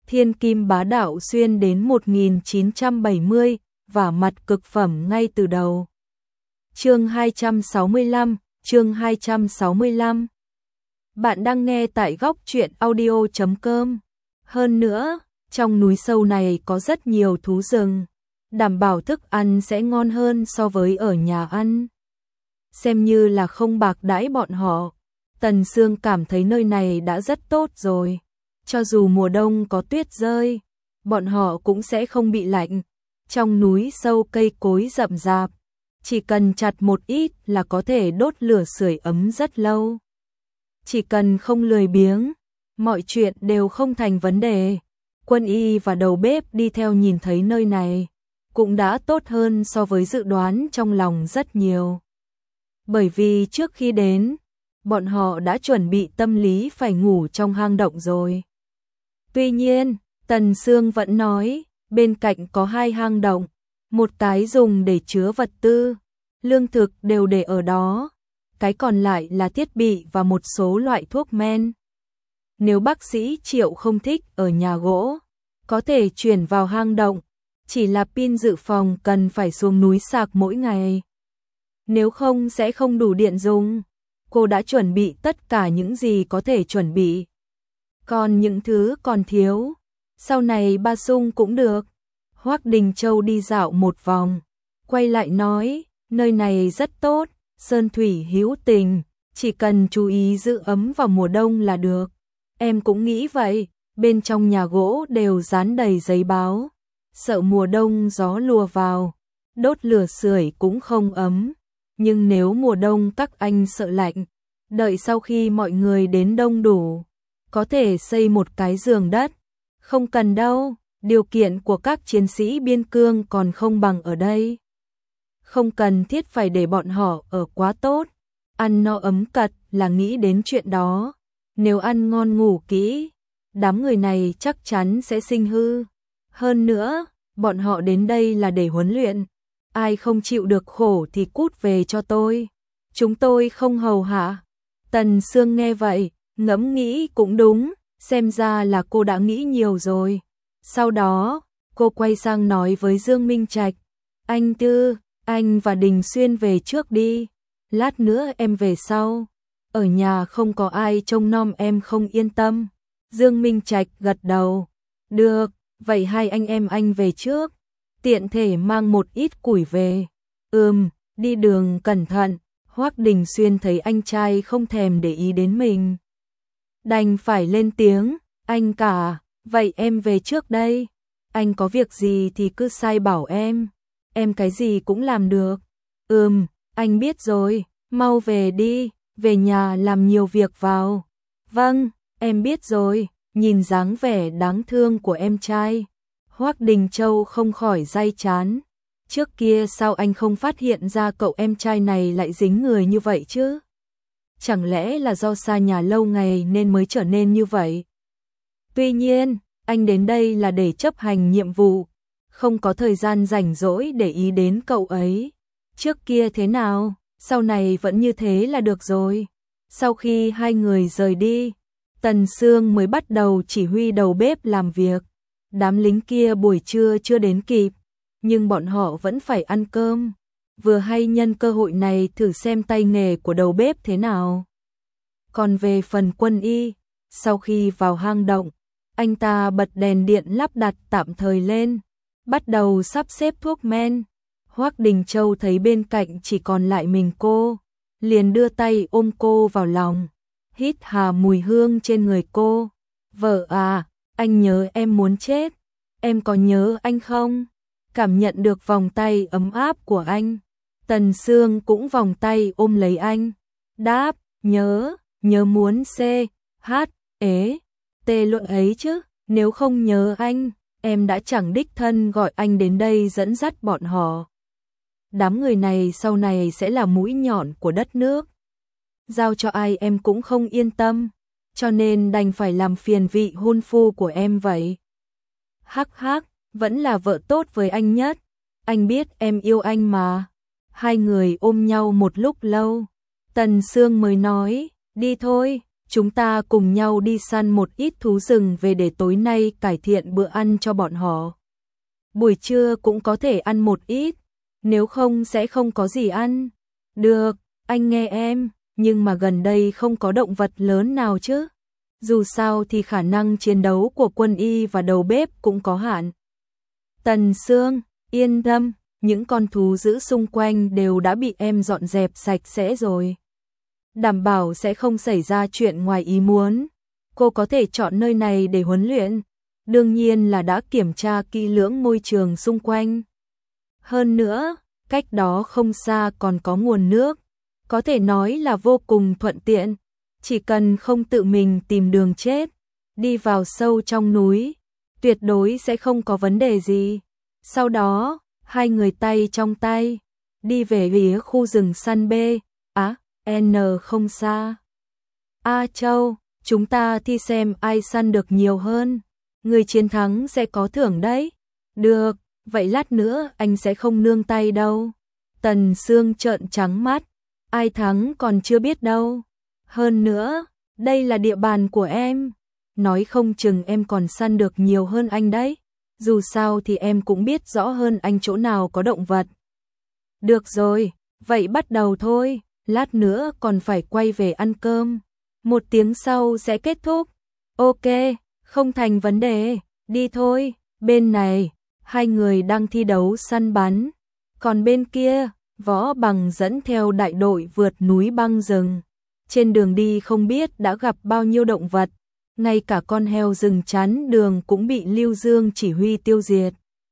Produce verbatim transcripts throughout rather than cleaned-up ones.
Thiên kim bá đạo xuyên đến một nghìn chín trăm bảy mươi, và mặt cực phẩm ngay từ đầu. Chương hai trăm sáu mươi lăm, chương hai trăm sáu mươi lăm. Bạn đang nghe tại góc truyện audio chấm com. Hơn nữa, trong núi sâu này có rất nhiều thú rừng, đảm bảo thức ăn sẽ ngon hơn so với ở nhà ăn. Xem như là không bạc đãi bọn họ, Tần Sương cảm thấy nơi này đã rất tốt rồi. Cho dù mùa đông có tuyết rơi, bọn họ cũng sẽ không bị lạnh. Trong núi sâu cây cối rậm rạp, chỉ cần chặt một ít là có thể đốt lửa sưởi ấm rất lâu. Chỉ cần không lười biếng, mọi chuyện đều không thành vấn đề. Quân y và đầu bếp đi theo nhìn thấy nơi này, cũng đã tốt hơn so với dự đoán trong lòng rất nhiều. Bởi vì trước khi đến, bọn họ đã chuẩn bị tâm lý phải ngủ trong hang động rồi. Tuy nhiên, Tần Sương vẫn nói, bên cạnh có hai hang động, một cái dùng để chứa vật tư, lương thực đều để ở đó, cái còn lại là thiết bị và một số loại thuốc men. Nếu bác sĩ Triệu không thích ở nhà gỗ, có thể chuyển vào hang động, chỉ là pin dự phòng cần phải xuống núi sạc mỗi ngày. Nếu không sẽ không đủ điện dùng. Cô đã chuẩn bị tất cả những gì có thể chuẩn bị. Còn những thứ còn thiếu, sau này ba sung cũng được. Hoắc Đình Châu đi dạo một vòng, quay lại nói, nơi này rất tốt, sơn thủy hữu tình, chỉ cần chú ý giữ ấm vào mùa đông là được. Em cũng nghĩ vậy, bên trong nhà gỗ đều dán đầy giấy báo, sợ mùa đông gió lùa vào, đốt lửa sưởi cũng không ấm. Nhưng nếu mùa đông các anh sợ lạnh, đợi sau khi mọi người đến đông đủ, có thể xây một cái giường đất. Không cần đâu, điều kiện của các chiến sĩ biên cương còn không bằng ở đây. Không cần thiết phải để bọn họ ở quá tốt, ăn no ấm cật là nghĩ đến chuyện đó. Nếu ăn ngon ngủ kỹ, đám người này chắc chắn sẽ sinh hư. Hơn nữa, bọn họ đến đây là để huấn luyện. Ai không chịu được khổ thì cút về cho tôi. Chúng tôi không hầu hạ. Tần Sương nghe vậy, ngẫm nghĩ cũng đúng, xem ra là cô đã nghĩ nhiều rồi. Sau đó, cô quay sang nói với Dương Minh Trạch, anh Tư, anh và Đình Xuyên về trước đi, lát nữa em về sau. Ở nhà không có ai trông nom em không yên tâm. Dương Minh Trạch gật đầu, được, vậy hai anh em anh về trước. Tiện thể mang một ít củi về. Ừm, đi đường cẩn thận. Hoắc Đình Xuyên thấy anh trai không thèm để ý đến mình, đành phải lên tiếng, anh cả, vậy em về trước đây. Anh có việc gì thì cứ sai bảo em, em cái gì cũng làm được. Ừm, anh biết rồi, mau về đi, về nhà làm nhiều việc vào. Vâng, em biết rồi. Nhìn dáng vẻ đáng thương của em trai, Hoắc Đình Châu không khỏi day chán. Trước kia sao anh không phát hiện ra cậu em trai này lại dính người như vậy chứ? Chẳng lẽ là do xa nhà lâu ngày nên mới trở nên như vậy? Tuy nhiên, anh đến đây là để chấp hành nhiệm vụ, không có thời gian rảnh rỗi để ý đến cậu ấy. Trước kia thế nào, sau này vẫn như thế là được rồi. Sau khi hai người rời đi, Tần Sương mới bắt đầu chỉ huy đầu bếp làm việc. Đám lính kia buổi trưa chưa đến kịp, nhưng bọn họ vẫn phải ăn cơm. Vừa hay nhân cơ hội này thử xem tay nghề của đầu bếp thế nào. Còn về phần Quân y, sau khi vào hang động, anh ta bật đèn điện lắp đặt tạm thời lên, bắt đầu sắp xếp thuốc men. Hoắc Đình Châu thấy bên cạnh chỉ còn lại mình cô, liền đưa tay ôm cô vào lòng, hít hà mùi hương trên người cô. Vợ à, anh nhớ em muốn chết, em có nhớ anh không? Cảm nhận được vòng tay ấm áp của anh, Tần Sương cũng vòng tay ôm lấy anh. Đáp, nhớ, nhớ muốn C, H, ế, T luận ấy chứ, nếu không nhớ anh, em đã chẳng đích thân gọi anh đến đây dẫn dắt bọn họ. Đám người này sau này sẽ là mũi nhọn của đất nước. Giao cho ai em cũng không yên tâm, cho nên đành phải làm phiền vị hôn phu của em vậy. Hắc hắc, vẫn là vợ tốt với anh nhất, anh biết em yêu anh mà. Hai người ôm nhau một lúc lâu, Tần Sương mới nói, đi thôi, chúng ta cùng nhau đi săn một ít thú rừng về để tối nay cải thiện bữa ăn cho bọn họ. Buổi trưa cũng có thể ăn một ít, nếu không sẽ không có gì ăn. Được, anh nghe em, nhưng mà gần đây không có động vật lớn nào chứ. Dù sao thì khả năng chiến đấu của Quân Y và đầu bếp cũng có hạn. Tần Sương, yên tâm, những con thú dữ xung quanh đều đã bị em dọn dẹp sạch sẽ rồi. Đảm bảo sẽ không xảy ra chuyện ngoài ý muốn. Cô có thể chọn nơi này để huấn luyện. Đương nhiên là đã kiểm tra kỹ lưỡng môi trường xung quanh. Hơn nữa, cách đó không xa còn có nguồn nước. Có thể nói là vô cùng thuận tiện. Chỉ cần không tự mình tìm đường chết, đi vào sâu trong núi, tuyệt đối sẽ không có vấn đề gì. Sau đó, hai người tay trong tay, đi về phía khu rừng săn B, á, N không xa. A Châu, chúng ta thi xem ai săn được nhiều hơn. Người chiến thắng sẽ có thưởng đấy. Được, vậy lát nữa anh sẽ không nương tay đâu. Tần Sương trợn trắng mắt, ai thắng còn chưa biết đâu. Hơn nữa, đây là địa bàn của em. Nói không chừng em còn săn được nhiều hơn anh đấy. Dù sao thì em cũng biết rõ hơn anh chỗ nào có động vật. Được rồi, vậy bắt đầu thôi. Lát nữa còn phải quay về ăn cơm. Một tiếng sau sẽ kết thúc. Ok, không thành vấn đề, đi thôi. Bên này, hai người đang thi đấu săn bắn. Còn bên kia, Võ Bằng dẫn theo đại đội vượt núi băng rừng. Trên đường đi không biết đã gặp bao nhiêu động vật. Ngay cả con heo rừng chắn đường cũng bị Lưu Dương chỉ huy tiêu diệt.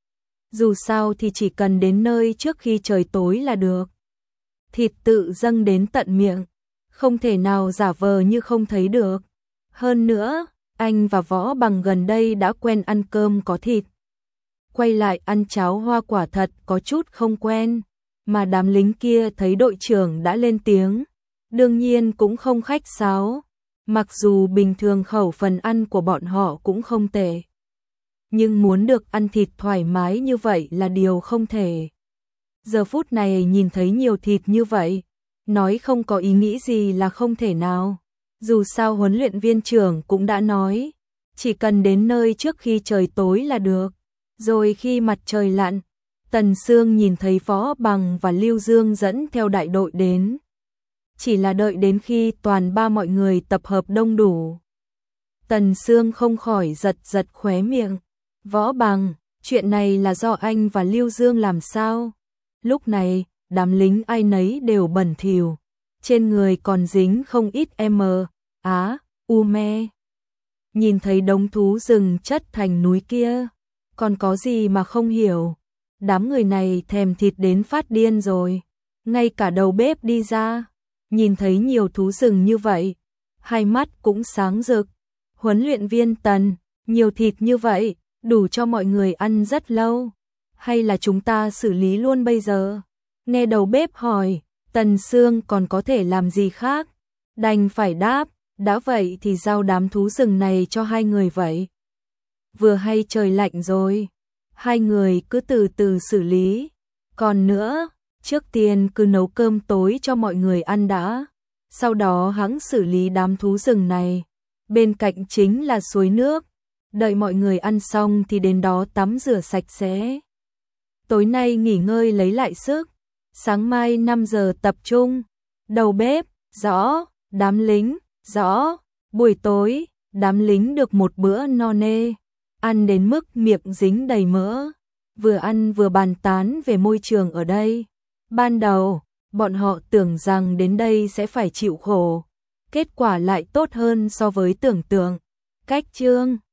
Dù sao thì chỉ cần đến nơi trước khi trời tối là được. Thịt tự dâng đến tận miệng, không thể nào giả vờ như không thấy được. Hơn nữa, anh và Võ Bằng gần đây đã quen ăn cơm có thịt. Quay lại ăn cháo hoa quả thật có chút không quen, mà đám lính kia thấy đội trưởng đã lên tiếng, đương nhiên cũng không khách sáo. Mặc dù bình thường khẩu phần ăn của bọn họ cũng không tệ, nhưng muốn được ăn thịt thoải mái như vậy là điều không thể. Giờ phút này nhìn thấy nhiều thịt như vậy, nói không có ý nghĩ gì là không thể nào. Dù sao huấn luyện viên trưởng cũng đã nói, chỉ cần đến nơi trước khi trời tối là được. Rồi khi mặt trời lặn, Tần Sương nhìn thấy Võ Bằng và Lưu Dương dẫn theo đại đội đến. Chỉ là đợi đến khi toàn ba mọi người tập hợp đông đủ, Tần Sương không khỏi giật giật khóe miệng. Võ Bằng, chuyện này là do anh và Lưu Dương làm sao? Lúc này, đám lính ai nấy đều bẩn thỉu, trên người còn dính không ít m, á, u me. Nhìn thấy đống thú rừng chất thành núi kia, còn có gì mà không hiểu. Đám người này thèm thịt đến phát điên rồi. Ngay cả đầu bếp đi ra, nhìn thấy nhiều thú rừng như vậy, hai mắt cũng sáng rực. Huấn luyện viên Tần, nhiều thịt như vậy, đủ cho mọi người ăn rất lâu. Hay là chúng ta xử lý luôn bây giờ? Nghe đầu bếp hỏi, Tần Sương còn có thể làm gì khác? Đành phải đáp, đã vậy thì giao đám thú rừng này cho hai người vậy. Vừa hay trời lạnh rồi, hai người cứ từ từ xử lý. Còn nữa, trước tiên cứ nấu cơm tối cho mọi người ăn đã. Sau đó hẵng xử lý đám thú rừng này. Bên cạnh chính là suối nước. Đợi mọi người ăn xong thì đến đó tắm rửa sạch sẽ. Tối nay nghỉ ngơi lấy lại sức. Sáng mai năm giờ tập trung. Đầu bếp, rõ. Đám lính, rõ. Buổi tối, đám lính được một bữa no nê. Ăn đến mức miệng dính đầy mỡ. Vừa ăn vừa bàn tán về môi trường ở đây. Ban đầu, bọn họ tưởng rằng đến đây sẽ phải chịu khổ. Kết quả lại tốt hơn so với tưởng tượng. Cách chương